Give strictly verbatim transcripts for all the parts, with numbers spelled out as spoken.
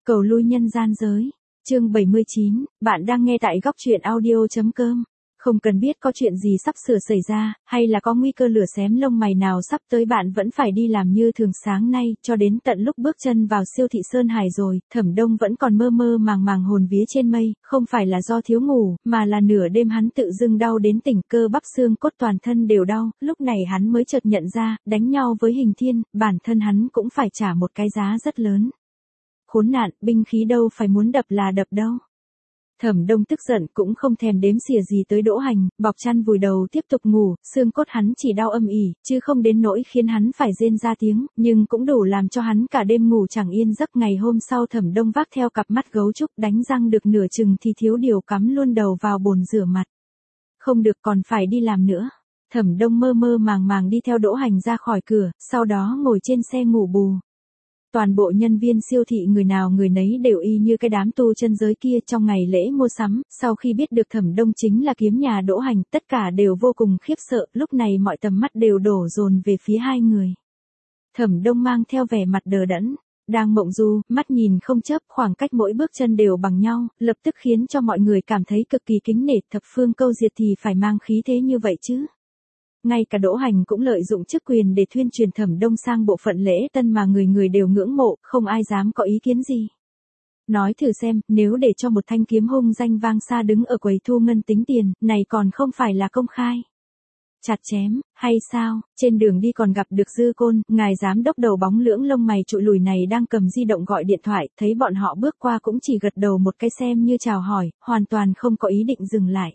Cầu lui nhân gian giới. Chương bảy mươi chín, bạn đang nghe tại góc truyện audio.com. Không cần biết có chuyện gì sắp sửa xảy ra, hay là có nguy cơ lửa xém lông mày nào sắp tới, bạn vẫn phải đi làm như thường. Sáng nay, cho đến tận lúc bước chân vào siêu thị Sơn Hải rồi, Thẩm Đông vẫn còn mơ mơ màng màng hồn vía trên mây, không phải là do thiếu ngủ, mà là nửa đêm hắn tự dưng đau đến tỉnh, cơ bắp xương cốt toàn thân đều đau, lúc này hắn mới chợt nhận ra, đánh nhau với Hình Thiên, bản thân hắn cũng phải trả một cái giá rất lớn. Khốn nạn, binh khí đâu phải muốn đập là đập đâu. Thẩm Đông tức giận cũng không thèm đếm xỉa gì tới Đỗ Hành, bọc chăn vùi đầu tiếp tục ngủ, xương cốt hắn chỉ đau âm ỉ, chứ không đến nỗi khiến hắn phải rên ra tiếng, nhưng cũng đủ làm cho hắn cả đêm ngủ chẳng yên giấc. Ngày hôm sau Thẩm Đông vác theo cặp mắt gấu trúc, đánh răng được nửa chừng thì thiếu điều cắm luôn đầu vào bồn rửa mặt. Không được, còn phải đi làm nữa. Thẩm Đông mơ mơ màng màng đi theo Đỗ Hành ra khỏi cửa, sau đó ngồi trên xe ngủ bù. Toàn bộ nhân viên siêu thị người nào người nấy đều y như cái đám tu chân giới kia trong ngày lễ mua sắm, sau khi biết được Thẩm Đông chính là kiếm nhà Đỗ Hành, tất cả đều vô cùng khiếp sợ, lúc này mọi tầm mắt đều đổ dồn về phía hai người. Thẩm Đông mang theo vẻ mặt đờ đẫn, đang mộng du, mắt nhìn không chớp, khoảng cách mỗi bước chân đều bằng nhau, lập tức khiến cho mọi người cảm thấy cực kỳ kính nể. Thập phương câu diệt thì phải mang khí thế như vậy chứ. Ngay cả Đỗ Hành cũng lợi dụng chức quyền để thuyên truyền Thẩm Đông sang bộ phận lễ tân mà người người đều ngưỡng mộ, không ai dám có ý kiến gì. Nói thử xem, nếu để cho một thanh kiếm hung danh vang xa đứng ở quầy thu ngân tính tiền, này còn không phải là công khai chặt chém, hay sao? Trên đường đi còn gặp được Dư Côn, ngài giám đốc đầu bóng lưỡng lông mày trụi lùi này đang cầm di động gọi điện thoại, thấy bọn họ bước qua cũng chỉ gật đầu một cái xem như chào hỏi, hoàn toàn không có ý định dừng lại.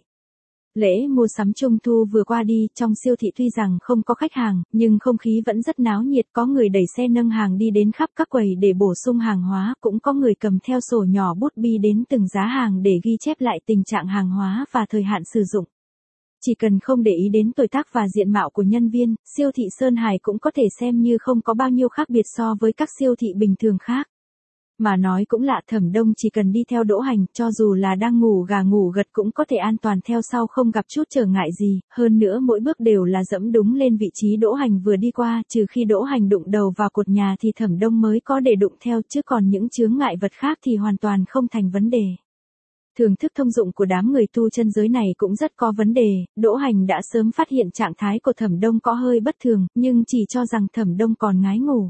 Lễ mua sắm Trung thu vừa qua đi, trong siêu thị tuy rằng không có khách hàng, nhưng không khí vẫn rất náo nhiệt, có người đẩy xe nâng hàng đi đến khắp các quầy để bổ sung hàng hóa, cũng có người cầm theo sổ nhỏ bút bi đến từng giá hàng để ghi chép lại tình trạng hàng hóa và thời hạn sử dụng. Chỉ cần không để ý đến tuổi tác và diện mạo của nhân viên, siêu thị Sơn Hải cũng có thể xem như không có bao nhiêu khác biệt so với các siêu thị bình thường khác. Mà nói cũng lạ, Thẩm Đông chỉ cần đi theo Đỗ Hành, cho dù là đang ngủ gà ngủ gật cũng có thể an toàn theo sau không gặp chút trở ngại gì, hơn nữa mỗi bước đều là dẫm đúng lên vị trí Đỗ Hành vừa đi qua, trừ khi Đỗ Hành đụng đầu vào cột nhà thì Thẩm Đông mới có để đụng theo, chứ còn những chướng ngại vật khác thì hoàn toàn không thành vấn đề. Thưởng thức thông dụng của đám người tu chân giới này cũng rất có vấn đề, Đỗ Hành đã sớm phát hiện trạng thái của Thẩm Đông có hơi bất thường, nhưng chỉ cho rằng Thẩm Đông còn ngái ngủ.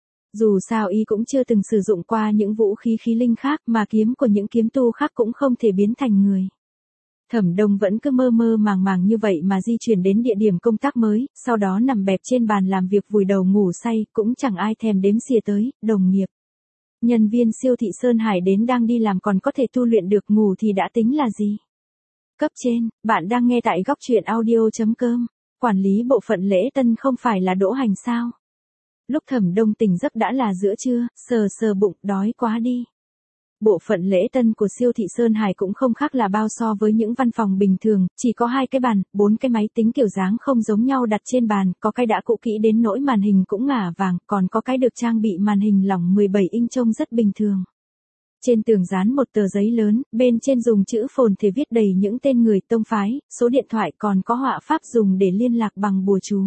Dù sao y cũng chưa từng sử dụng qua những vũ khí khí linh khác, mà kiếm của những kiếm tu khác cũng không thể biến thành người. Thẩm Đông vẫn cứ mơ mơ màng màng như vậy mà di chuyển đến địa điểm công tác mới, sau đó nằm bẹp trên bàn làm việc vùi đầu ngủ say, cũng chẳng ai thèm đếm xỉa tới, đồng nghiệp. Nhân viên siêu thị Sơn Hải đến đang đi làm còn có thể tu luyện được, ngủ thì đã tính là gì. Cấp trên, bạn đang nghe tại góc truyện audio.com, quản lý bộ phận lễ tân không phải là Đỗ Hành sao? Lúc Thẩm Đông tỉnh giấc đã là giữa trưa, sờ sờ bụng, đói quá đi. Bộ phận lễ tân của siêu thị Sơn Hải cũng không khác là bao so với những văn phòng bình thường, chỉ có hai cái bàn, bốn cái máy tính kiểu dáng không giống nhau đặt trên bàn, có cái đã cũ kỹ đến nỗi màn hình cũng ngả vàng, còn có cái được trang bị màn hình lỏng mười bảy inch trông rất bình thường. Trên tường dán một tờ giấy lớn, bên trên dùng chữ phồn thể viết đầy những tên người, tông phái, số điện thoại, còn có họa pháp dùng để liên lạc bằng bùa chú.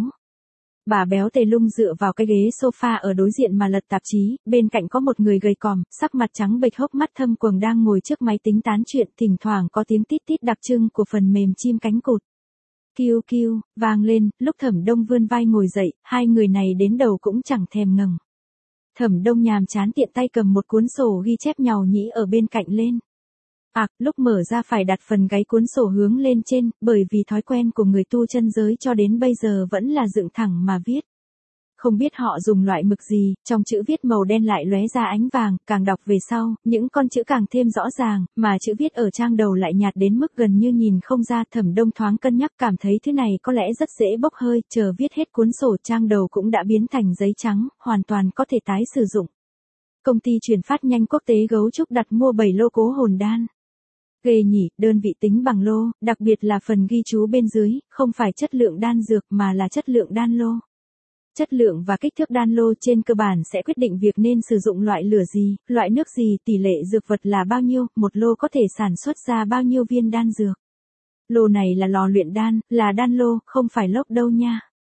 Bà béo tề lung dựa vào cái ghế sofa ở đối diện mà lật tạp chí, bên cạnh có một người gầy còm, sắc mặt trắng bệch hốc mắt thâm quầng đang ngồi trước máy tính tán chuyện, thỉnh thoảng có tiếng tít tít đặc trưng của phần mềm chim cánh cụt. Kiu kiu, vang lên, lúc Thẩm Đông vươn vai ngồi dậy, hai người này đến đầu cũng chẳng thèm ngẩng. Thẩm Đông nhàm chán tiện tay cầm một cuốn sổ ghi chép nhàu nhĩ ở bên cạnh lên. À, lúc mở ra phải đặt phần gáy cuốn sổ hướng lên trên, bởi vì thói quen của người tu chân giới cho đến bây giờ vẫn là dựng thẳng mà viết. Không biết họ dùng loại mực gì, trong chữ viết màu đen lại lóe ra ánh vàng, càng đọc về sau, những con chữ càng thêm rõ ràng, mà chữ viết ở trang đầu lại nhạt đến mức gần như nhìn không ra. Thẩm Đông thoáng cân nhắc, cảm thấy thứ này có lẽ rất dễ bốc hơi, chờ viết hết cuốn sổ trang đầu cũng đã biến thành giấy trắng, hoàn toàn có thể tái sử dụng. Công ty chuyển phát nhanh quốc tế Gấu Trúc đặt mua bảy lô cố hồn đan. Ghê nhỉ, đơn vị tính bằng lô, đặc biệt là phần ghi chú bên dưới, không phải chất lượng đan dược mà là chất lượng đan lô. Chất lượng và kích thước đan lô trên cơ bản sẽ quyết định việc nên sử dụng loại lửa gì, loại nước gì, tỷ lệ dược vật là bao nhiêu, một lô có thể sản xuất ra bao nhiêu viên đan dược. Lô này là lò luyện đan, là đan lô, không phải lốc đâu nha.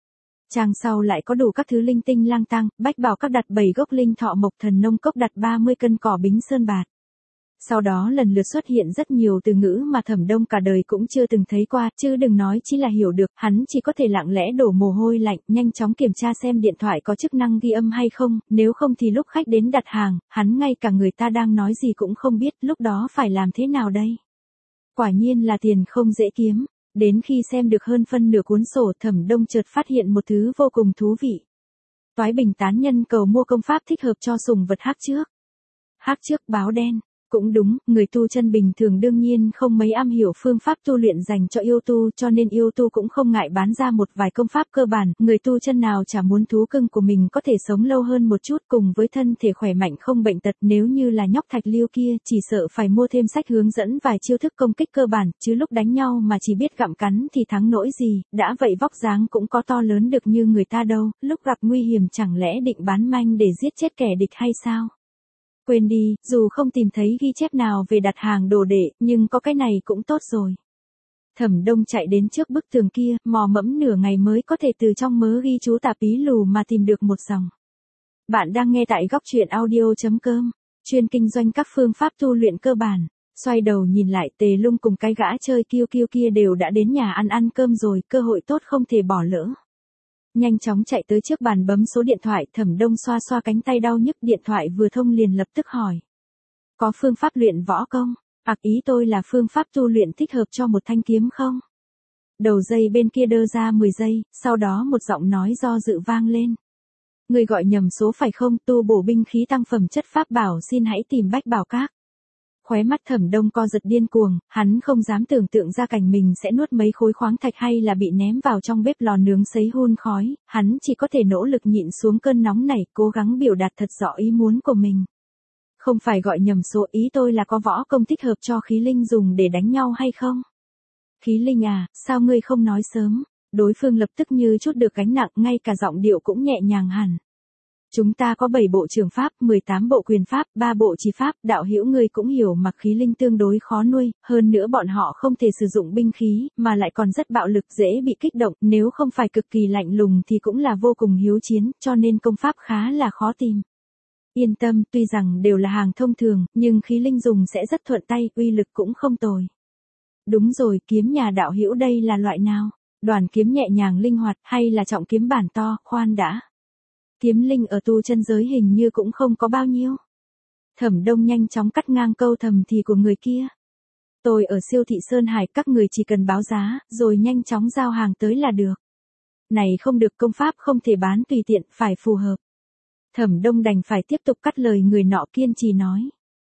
Trang sau lại có đủ các thứ linh tinh lang tăng, bách bảo các đặt bảy gốc linh thọ mộc, thần nông cốc đặt ba mươi cân cỏ bính sơn bạt. Sau đó lần lượt xuất hiện rất nhiều từ ngữ mà Thẩm Đông cả đời cũng chưa từng thấy qua, chứ đừng nói chỉ là hiểu được, hắn chỉ có thể lặng lẽ đổ mồ hôi lạnh, nhanh chóng kiểm tra xem điện thoại có chức năng ghi âm hay không, nếu không thì lúc khách đến đặt hàng, hắn ngay cả người ta đang nói gì cũng không biết, lúc đó phải làm thế nào đây? Quả nhiên là tiền không dễ kiếm. Đến khi xem được hơn phân nửa cuốn sổ, Thẩm Đông chợt phát hiện một thứ vô cùng thú vị. Toái bình tán nhân cầu mua công pháp thích hợp cho sùng vật hắc trước. Hắc trước báo đen. Cũng đúng, người tu chân bình thường đương nhiên không mấy am hiểu phương pháp tu luyện dành cho yêu tu, cho nên yêu tu cũng không ngại bán ra một vài công pháp cơ bản, người tu chân nào chả muốn thú cưng của mình có thể sống lâu hơn một chút cùng với thân thể khỏe mạnh không bệnh tật, nếu như là nhóc Thạch Liêu kia, chỉ sợ phải mua thêm sách hướng dẫn vài chiêu thức công kích cơ bản, chứ lúc đánh nhau mà chỉ biết gặm cắn thì thắng nỗi gì, đã vậy vóc dáng cũng có to lớn được như người ta đâu, lúc gặp nguy hiểm chẳng lẽ định bán manh để giết chết kẻ địch hay sao? Quên đi, dù không tìm thấy ghi chép nào về đặt hàng đồ đệ, nhưng có cái này cũng tốt rồi. Thẩm Đông chạy đến trước bức tường kia, mò mẫm nửa ngày mới có thể từ trong mớ ghi chú tạp ý lù mà tìm được một dòng. Bạn đang nghe tại góc truyện audio.com, chuyên kinh doanh các phương pháp tu luyện cơ bản. Xoay đầu nhìn lại, Tề Lung cùng cái gã chơi kiêu kiêu kia đều đã đến nhà ăn ăn cơm rồi, cơ hội tốt không thể bỏ lỡ. Nhanh chóng chạy tới trước bàn bấm số điện thoại, Thẩm Đông xoa xoa cánh tay đau nhức, điện thoại vừa thông liền lập tức hỏi. Có phương pháp luyện võ công? Ặc ý tôi là phương pháp tu luyện thích hợp cho một thanh kiếm không? Đầu dây bên kia đơ ra mười giây, sau đó một giọng nói do dự vang lên. Người gọi nhầm số phải không? Tu bổ binh khí tăng phẩm chất pháp bảo, xin hãy tìm Bách Bảo Các. Khóe mắt Thẩm Đông co giật điên cuồng, hắn không dám tưởng tượng ra cảnh mình sẽ nuốt mấy khối khoáng thạch hay là bị ném vào trong bếp lò nướng sấy hun khói, hắn chỉ có thể nỗ lực nhịn xuống cơn nóng này, cố gắng biểu đạt thật rõ ý muốn của mình. Không phải gọi nhầm số, ý tôi là có võ công thích hợp cho khí linh dùng để đánh nhau hay không? Khí linh à, sao ngươi không nói sớm? Đối phương lập tức như chút được gánh nặng, ngay cả giọng điệu cũng nhẹ nhàng hẳn. Chúng ta có bảy bộ trường pháp, mười tám bộ quyền pháp, ba bộ chỉ pháp, đạo hữu ngươi cũng hiểu mặc khí linh tương đối khó nuôi, hơn nữa bọn họ không thể sử dụng binh khí, mà lại còn rất bạo lực, dễ bị kích động, nếu không phải cực kỳ lạnh lùng thì cũng là vô cùng hiếu chiến, cho nên công pháp khá là khó tìm. Yên tâm, tuy rằng đều là hàng thông thường, nhưng khí linh dùng sẽ rất thuận tay, uy lực cũng không tồi. Đúng rồi, kiếm nhà đạo hữu đây là loại nào? Đoàn kiếm nhẹ nhàng linh hoạt, hay là trọng kiếm bản to, khoan đã. Kiếm linh ở tu chân giới hình như cũng không có bao nhiêu. Thẩm Đông nhanh chóng cắt ngang câu thầm thì của người kia. Tôi ở siêu thị Sơn Hải, các người chỉ cần báo giá, rồi nhanh chóng giao hàng tới là được. Này không được, công pháp không thể bán tùy tiện, phải phù hợp. Thẩm Đông đành phải tiếp tục cắt lời người nọ, kiên trì nói.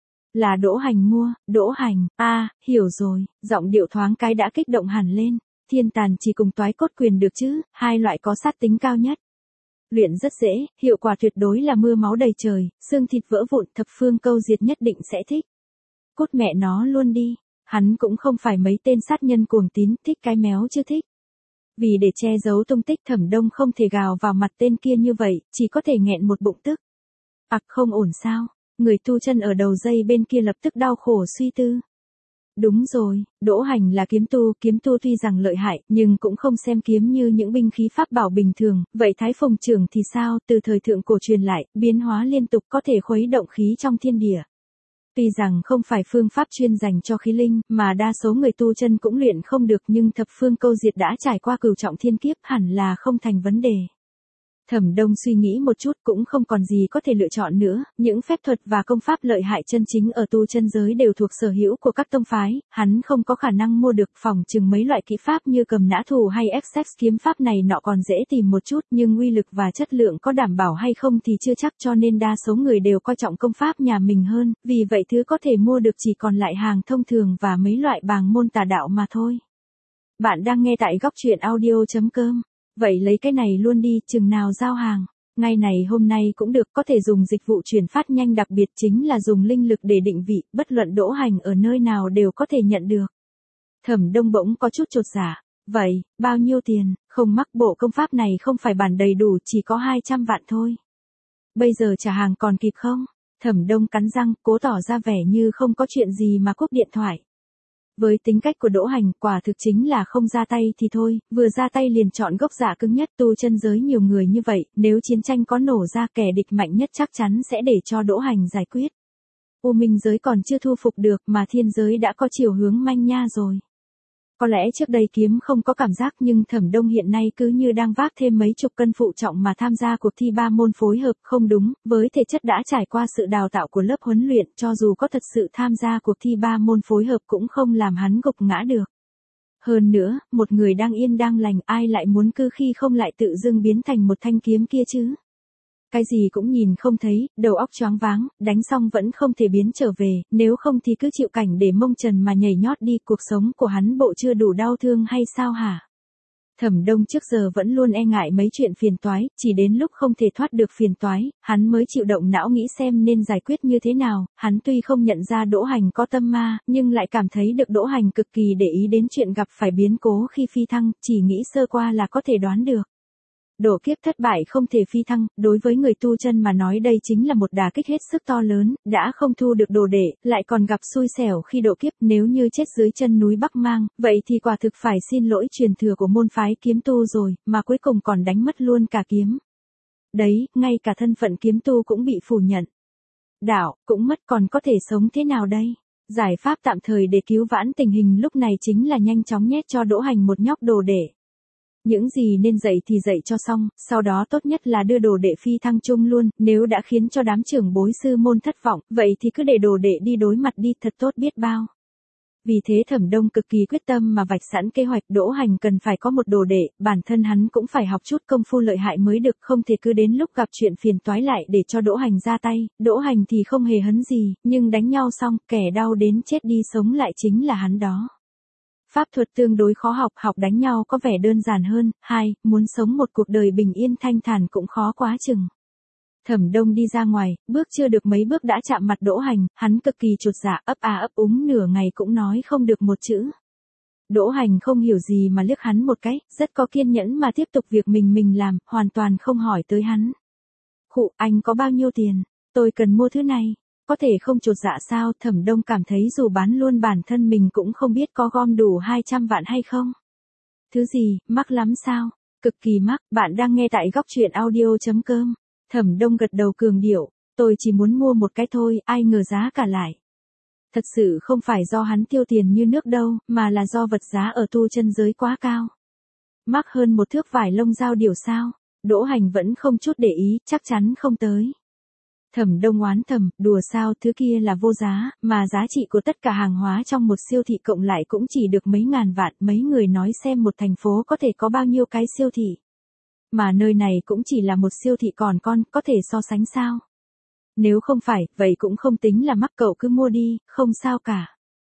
Là Đỗ Hành mua, Đỗ Hành, a à, hiểu rồi, giọng điệu thoáng cái đã kích động hẳn lên. Thiên tàn chỉ cùng toái cốt quyền được chứ, hai loại có sát tính cao nhất. Luyện rất dễ, hiệu quả tuyệt đối là mưa máu đầy trời, xương thịt vỡ vụn, thập phương câu diệt nhất định sẽ thích. Cút mẹ nó luôn đi, hắn cũng không phải mấy tên sát nhân cuồng tín, thích cái méo chứ thích. Vì để che giấu tung tích, Thẩm Đông không thể gào vào mặt tên kia như vậy, chỉ có thể nghẹn một bụng tức. Ặc không ổn sao, người tu chân ở đầu dây bên kia lập tức đau khổ suy tư. Đúng rồi, Đỗ Hành là kiếm tu, kiếm tu tuy rằng lợi hại, nhưng cũng không xem kiếm như những binh khí pháp bảo bình thường, vậy Thái Phùng Trưởng thì sao, từ thời thượng cổ truyền lại, biến hóa liên tục có thể khuấy động khí trong thiên địa. Tuy rằng không phải phương pháp chuyên dành cho khí linh, mà đa số người tu chân cũng luyện không được, nhưng thập phương câu diệt đã trải qua cửu trọng thiên kiếp, hẳn là không thành vấn đề. Thẩm Đông suy nghĩ một chút, cũng không còn gì có thể lựa chọn nữa, những phép thuật và công pháp lợi hại chân chính ở tu chân giới đều thuộc sở hữu của các tông phái, hắn không có khả năng mua được, phòng chừng mấy loại kỹ pháp như cầm nã thủ hay Essex kiếm pháp này nọ còn dễ tìm một chút, nhưng uy lực và chất lượng có đảm bảo hay không thì chưa chắc, cho nên đa số người đều coi trọng công pháp nhà mình hơn, vì vậy thứ có thể mua được chỉ còn lại hàng thông thường và mấy loại bàng môn tà đạo mà thôi. Bạn đang nghe tại góc truyện audio.com. Vậy lấy cái này luôn đi, chừng nào giao hàng. Ngày này hôm nay cũng được, có thể dùng dịch vụ chuyển phát nhanh, đặc biệt chính là dùng linh lực để định vị, bất luận Đỗ Hành ở nơi nào đều có thể nhận được. Thẩm Đông bỗng có chút chột dạ. Vậy, bao nhiêu tiền? Không mắc, bộ công pháp này không phải bản đầy đủ, chỉ có hai trăm vạn thôi. Bây giờ trả hàng còn kịp không? Thẩm Đông cắn răng, cố tỏ ra vẻ như không có chuyện gì mà cúp điện thoại. Với tính cách của Đỗ Hành, quả thực chính là không ra tay thì thôi, vừa ra tay liền chọn gốc dạ cứng nhất. Tu chân giới nhiều người như vậy, nếu chiến tranh có nổ ra, kẻ địch mạnh nhất chắc chắn sẽ để cho Đỗ Hành giải quyết. U Minh giới còn chưa thu phục được mà thiên giới đã có chiều hướng manh nha rồi. Có lẽ trước đây kiếm không có cảm giác, nhưng Thẩm Đông hiện nay cứ như đang vác thêm mấy chục cân phụ trọng mà tham gia cuộc thi ba môn phối hợp. Không đúng, với thể chất đã trải qua sự đào tạo của lớp huấn luyện, cho dù có thật sự tham gia cuộc thi ba môn phối hợp cũng không làm hắn gục ngã được. Hơn nữa, một người đang yên đang lành, ai lại muốn cứ khi không lại tự dưng biến thành một thanh kiếm kia chứ? Cái gì cũng nhìn không thấy, đầu óc choáng váng, đánh xong vẫn không thể biến trở về, nếu không thì cứ chịu cảnh để mông trần mà nhảy nhót đi. Cuộc sống của hắn bộ chưa đủ đau thương hay sao hả? Thẩm Đông trước giờ vẫn luôn e ngại mấy chuyện phiền toái, chỉ đến lúc không thể thoát được phiền toái, hắn mới chịu động não nghĩ xem nên giải quyết như thế nào. Hắn tuy không nhận ra Đỗ Hành có tâm ma, nhưng lại cảm thấy được Đỗ Hành cực kỳ để ý đến chuyện gặp phải biến cố khi phi thăng, chỉ nghĩ sơ qua là có thể đoán được. Độ kiếp thất bại không thể phi thăng, đối với người tu chân mà nói đây chính là một đả kích hết sức to lớn, đã không thu được đồ đệ, lại còn gặp xui xẻo khi độ kiếp. Nếu như chết dưới chân núi Bắc Mang, vậy thì quả thực phải xin lỗi truyền thừa của môn phái kiếm tu rồi, mà cuối cùng còn đánh mất luôn cả kiếm. Đấy, ngay cả thân phận kiếm tu cũng bị phủ nhận. Đạo, cũng mất, còn có thể sống thế nào đây? Giải pháp tạm thời để cứu vãn tình hình lúc này chính là nhanh chóng nhét cho Đỗ Hành một nhóc đồ đệ. Những gì nên dạy thì dạy cho xong, sau đó tốt nhất là đưa đồ đệ phi thăng chung luôn. Nếu đã khiến cho đám trưởng bối sư môn thất vọng, vậy thì cứ để đồ đệ đi đối mặt đi, thật tốt biết bao. Vì thế Thẩm Đông cực kỳ quyết tâm mà vạch sẵn kế hoạch. Đỗ Hành cần phải có một đồ đệ, bản thân hắn cũng phải học chút công phu lợi hại mới được, không thể cứ đến lúc gặp chuyện phiền toái lại để cho Đỗ Hành ra tay. Đỗ Hành thì không hề hấn gì, nhưng đánh nhau xong, kẻ đau đến chết đi sống lại chính là hắn đó. Pháp thuật tương đối khó học, học đánh nhau có vẻ đơn giản hơn. Hai, muốn sống một cuộc đời bình yên thanh thản cũng khó quá chừng. Thẩm Đông đi ra ngoài, bước chưa được mấy bước đã chạm mặt Đỗ Hành, hắn cực kỳ chột dạ, ấp à ấp úng nửa ngày cũng nói không được một chữ. Đỗ Hành không hiểu gì mà liếc hắn một cái, rất có kiên nhẫn mà tiếp tục việc mình mình làm, hoàn toàn không hỏi tới hắn. Khụ, anh có bao nhiêu tiền? Tôi cần mua thứ này. Có thể không chột dạ sao? Thẩm Đông cảm thấy dù bán luôn bản thân mình cũng không biết có gom đủ hai trăm vạn hay không. Thứ gì, mắc lắm sao? Cực kỳ mắc. Bạn đang nghe tại góc truyện audio chấm com. Thẩm Đông gật đầu cường điệu, tôi chỉ muốn mua một cái thôi, ai ngờ giá cả lại. Thật sự không phải do hắn tiêu tiền như nước đâu, mà là do vật giá ở tu chân giới quá cao. Mắc hơn một thước vải lông dao điều sao? Đỗ Hành vẫn không chút để ý, chắc chắn không tới. Thẩm Đông oán thầm, đùa sao, thứ kia là vô giá, mà giá trị của tất cả hàng hóa trong một siêu thị cộng lại cũng chỉ được mấy ngàn vạn. Mấy người nói xem một thành phố có thể có bao nhiêu cái siêu thị. Mà nơi này cũng chỉ là một siêu thị còn con, có thể so sánh sao? Nếu không phải, vậy cũng không tính là mắc, cậu cứ mua đi, không sao cả.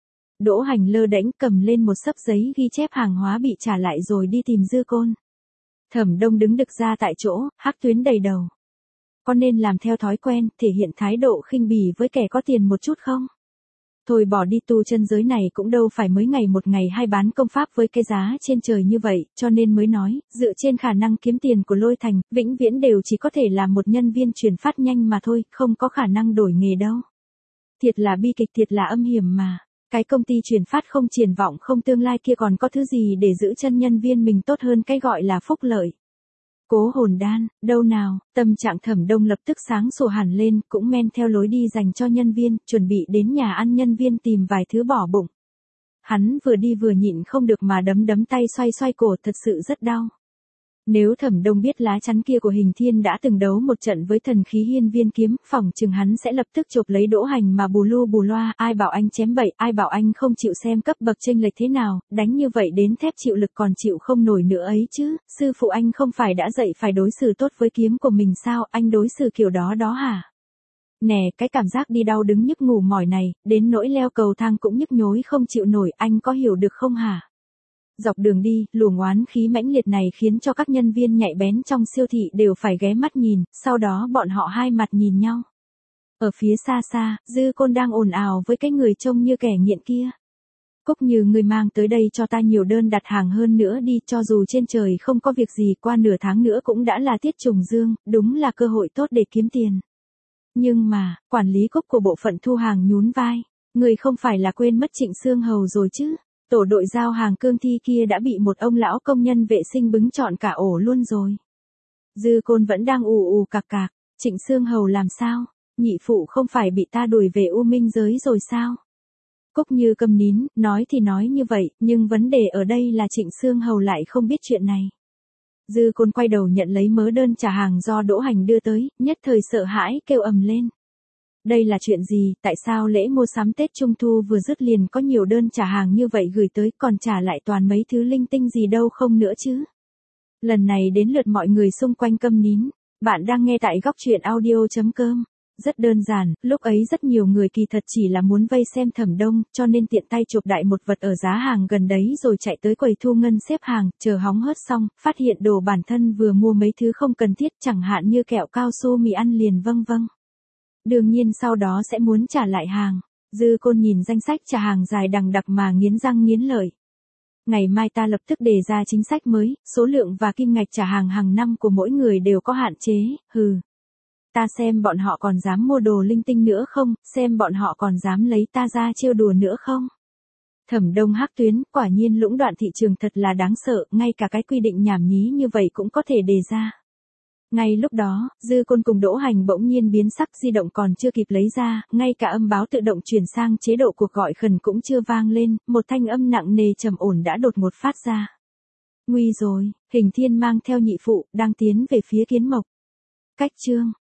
Đỗ Hành lơ đễnh cầm lên một xấp giấy ghi chép hàng hóa bị trả lại rồi đi tìm Dư Côn. Thẩm Đông đứng đực ra tại chỗ, hắc tuyến đầy đầu. Có nên làm theo thói quen, thể hiện thái độ khinh bỉ với kẻ có tiền một chút không? Thôi bỏ đi, tu chân giới này cũng đâu phải mới ngày một ngày hai bán công pháp với cái giá trên trời như vậy, cho nên mới nói, dựa trên khả năng kiếm tiền của Lôi Thành, vĩnh viễn đều chỉ có thể là một nhân viên chuyển phát nhanh mà thôi, không có khả năng đổi nghề đâu. Thiệt là bi kịch, thiệt là âm hiểm mà. Cái công ty chuyển phát không triển vọng không tương lai kia còn có thứ gì để giữ chân nhân viên mình tốt hơn cái gọi là phúc lợi. Cố hồn đan, đâu nào? Tâm trạng Thẩm Đông lập tức sáng sủa hẳn lên, cũng men theo lối đi dành cho nhân viên, chuẩn bị đến nhà ăn nhân viên tìm vài thứ bỏ bụng. Hắn vừa đi vừa nhịn không được mà đấm đấm tay, xoay xoay cổ, thật sự rất đau. Nếu Thẩm Đông biết lá chắn kia của Hình Thiên đã từng đấu một trận với thần khí hiên viên kiếm, phỏng chừng hắn sẽ lập tức chộp lấy Đỗ Hành mà bù lu bù loa, ai bảo anh chém bậy, ai bảo anh không chịu xem cấp bậc chênh lệch thế nào, đánh như vậy đến thép chịu lực còn chịu không nổi nữa ấy chứ, sư phụ anh không phải đã dạy phải đối xử tốt với kiếm của mình sao, anh đối xử kiểu đó đó hả? Nè, cái cảm giác đi đau đứng nhức ngủ mỏi này, đến nỗi leo cầu thang cũng nhức nhối không chịu nổi, anh có hiểu được không hả? Dọc đường đi, luồng oán khí mãnh liệt này khiến cho các nhân viên nhạy bén trong siêu thị đều phải ghé mắt nhìn, sau đó bọn họ hai mặt nhìn nhau. Ở phía xa xa, Dư Côn đang ồn ào với cái người trông như kẻ nghiện kia. Cúc Như, người mang tới đây cho ta nhiều đơn đặt hàng hơn nữa đi, cho dù trên trời không có việc gì, qua nửa tháng nữa cũng đã là tiết trùng dương, đúng là cơ hội tốt để kiếm tiền. Nhưng mà, quản lý Cúc của bộ phận thu hàng nhún vai, người không phải là quên mất Trịnh Xương Hầu rồi chứ? tổ đội giao hàng cương thi kia đã bị một ông lão công nhân vệ sinh bứng trọn cả ổ luôn rồi. Dư Côn vẫn đang ù ù cạc cạc, Trịnh Xương Hầu làm sao? Nhị phụ không phải bị ta đuổi về U Minh giới rồi sao? Cúc Như câm nín, nói thì nói như vậy, nhưng vấn đề ở đây là Trịnh Xương Hầu lại không biết chuyện này. Dư Côn quay đầu nhận lấy mớ đơn trả hàng do Đỗ Hành đưa tới, nhất thời sợ hãi kêu ầm lên. Đây là chuyện gì, tại sao lễ mua sắm Tết Trung Thu vừa dứt liền có nhiều đơn trả hàng như vậy gửi tới, còn trả lại toàn mấy thứ linh tinh gì đâu không nữa chứ? Lần này đến lượt mọi người xung quanh câm nín. Bạn đang nghe tại góc truyện audio chấm com. Rất đơn giản, lúc ấy rất nhiều người kỳ thật chỉ là muốn vây xem Thẩm Đông, cho nên tiện tay chụp đại một vật ở giá hàng gần đấy rồi chạy tới quầy thu ngân xếp hàng, chờ hóng hớt xong, phát hiện đồ bản thân vừa mua mấy thứ không cần thiết, chẳng hạn như kẹo cao su mì ăn liền vâng vâng. Đương nhiên sau đó sẽ muốn trả lại hàng. Dư Côn nhìn danh sách trả hàng dài đằng đặc mà nghiến răng nghiến lợi. Ngày mai ta lập tức đề ra chính sách mới, số lượng và kim ngạch trả hàng hàng năm của mỗi người đều có hạn chế, hừ. Ta xem bọn họ còn dám mua đồ linh tinh nữa không, xem bọn họ còn dám lấy ta ra trêu đùa nữa không. Thẩm Đông hắc tuyến, quả nhiên lũng đoạn thị trường thật là đáng sợ, ngay cả cái quy định nhảm nhí như vậy cũng có thể đề ra. Ngay lúc đó, Dư Côn cùng Đỗ Hành bỗng nhiên biến sắc, di động còn chưa kịp lấy ra, ngay cả âm báo tự động chuyển sang chế độ cuộc gọi khẩn cũng chưa vang lên, một thanh âm nặng nề trầm ổn đã đột ngột phát ra. Nguy rồi, Hình Thiên mang theo nhị phụ, đang tiến về phía Kiến Mộc. Cách chương